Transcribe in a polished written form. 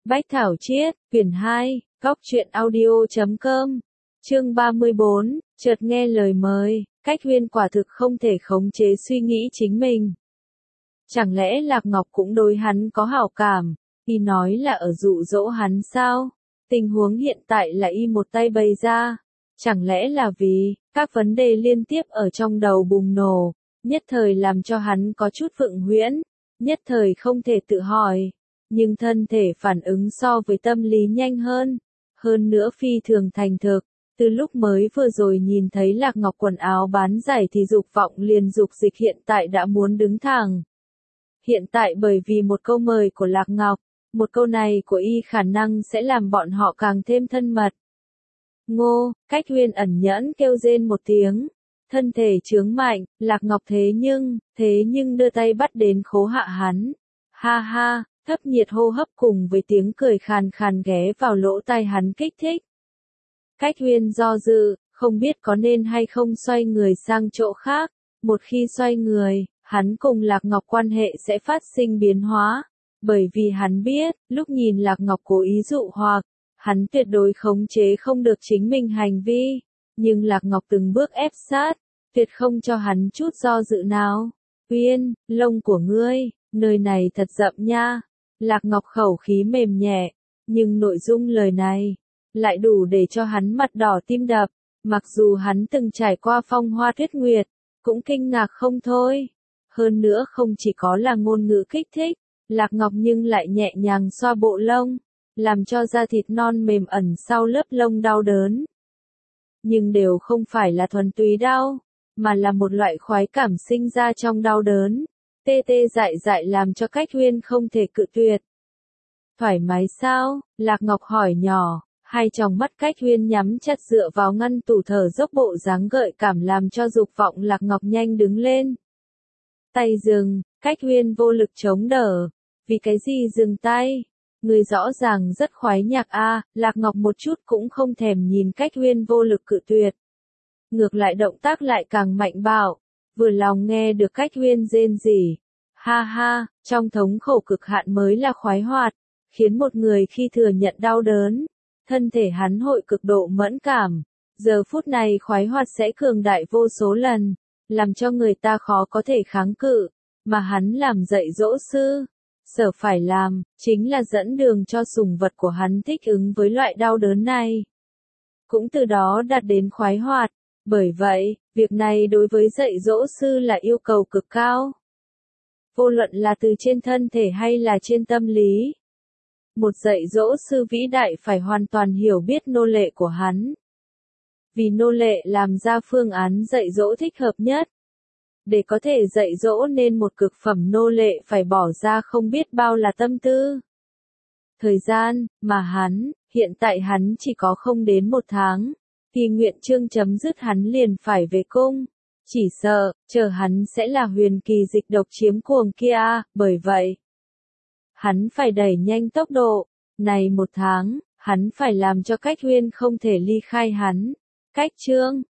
Bách Thảo Chiết, quyển 2, Góc truyện audio.com, chương 34, chợt nghe lời mời, Cách Huyên quả thực không thể khống chế suy nghĩ chính mình. Chẳng lẽ Lạc Ngọc cũng đối hắn có hảo cảm, y nói là ở dụ dỗ hắn sao? Tình huống hiện tại là y một tay bày ra, chẳng lẽ là vì, các vấn đề liên tiếp ở trong đầu bùng nổ, nhất thời làm cho hắn có chút vượng huyễn, nhất thời không thể tự hỏi. Nhưng thân thể phản ứng so với tâm lý nhanh hơn nữa phi thường thành thực, từ lúc mới vừa rồi nhìn thấy Lạc Ngọc quần áo bán giày thì dục vọng liền dục dịch hiện tại đã muốn đứng thẳng. Hiện tại bởi vì một câu mời của Lạc Ngọc, một câu này của y khả năng sẽ làm bọn họ càng thêm thân mật. Ngô, Cách Huyên ẩn nhẫn kêu rên một tiếng, thân thể chướng mạnh, Lạc Ngọc thế nhưng đưa tay bắt đến khố hạ hắn. Ha ha. Thấp nhiệt hô hấp cùng với tiếng cười khàn khàn ghé vào lỗ tai hắn kích thích. Cách Huyên do dự, không biết có nên hay không xoay người sang chỗ khác, một khi xoay người, hắn cùng Lạc Ngọc quan hệ sẽ phát sinh biến hóa, bởi vì hắn biết, lúc nhìn Lạc Ngọc cố ý dụ hoặc, hắn tuyệt đối khống chế không được chính mình hành vi, nhưng Lạc Ngọc từng bước ép sát, tuyệt không cho hắn chút do dự nào. Huyên, lông của ngươi, nơi này thật rậm nha. Lạc Ngọc khẩu khí mềm nhẹ, nhưng nội dung lời này lại đủ để cho hắn mặt đỏ tim đập, mặc dù hắn từng trải qua phong hoa tuyết nguyệt, cũng kinh ngạc không thôi. Hơn nữa không chỉ có là ngôn ngữ kích thích, Lạc Ngọc nhưng lại nhẹ nhàng xoa bộ lông, làm cho da thịt non mềm ẩn sau lớp lông đau đớn. Nhưng đều không phải là thuần túy đau, mà là một loại khoái cảm sinh ra trong đau đớn. Tê tê dại dại làm cho Cách Huyên không thể cự tuyệt. Thoải mái sao? Lạc Ngọc hỏi nhỏ, hai tròng mắt Cách Huyên nhắm chặt dựa vào ngăn tủ thở dốc bộ dáng gợi cảm làm cho dục vọng Lạc Ngọc nhanh đứng lên. Tay dừng, Cách Huyên vô lực chống đỡ. Vì cái gì dừng tay? Người rõ ràng rất khoái nhạc a. Lạc Ngọc một chút cũng không thèm nhìn Cách Huyên vô lực cự tuyệt. Ngược lại động tác lại càng mạnh bạo. Vừa lòng nghe được Cách Huyên rên rỉ. Ha ha, trong thống khổ cực hạn mới là khoái hoạt, khiến một người khi thừa nhận đau đớn, thân thể hắn hội cực độ mẫn cảm. Giờ phút này khoái hoạt sẽ cường đại vô số lần, làm cho người ta khó có thể kháng cự, mà hắn làm dạy dỗ sư. Sở phải làm, chính là dẫn đường cho sùng vật của hắn thích ứng với loại đau đớn này. Cũng từ đó đạt đến khoái hoạt. Bởi vậy, việc này đối với dạy dỗ sư là yêu cầu cực cao. Vô luận là từ trên thân thể hay là trên tâm lý. Một dạy dỗ sư vĩ đại phải hoàn toàn hiểu biết nô lệ của hắn. Vì nô lệ làm ra phương án dạy dỗ thích hợp nhất. Để có thể dạy dỗ nên một cực phẩm nô lệ phải bỏ ra không biết bao là tâm tư. Thời gian, mà hiện tại hắn chỉ có không đến 1 tháng. Thì nguyện chương chấm dứt hắn liền phải về cung. Chỉ sợ, chờ hắn sẽ là huyền kỳ dịch độc chiếm cuồng kia, bởi vậy. Hắn phải đẩy nhanh tốc độ, này 1 tháng, hắn phải làm cho Cách Huyên không thể ly khai hắn. Cách chương,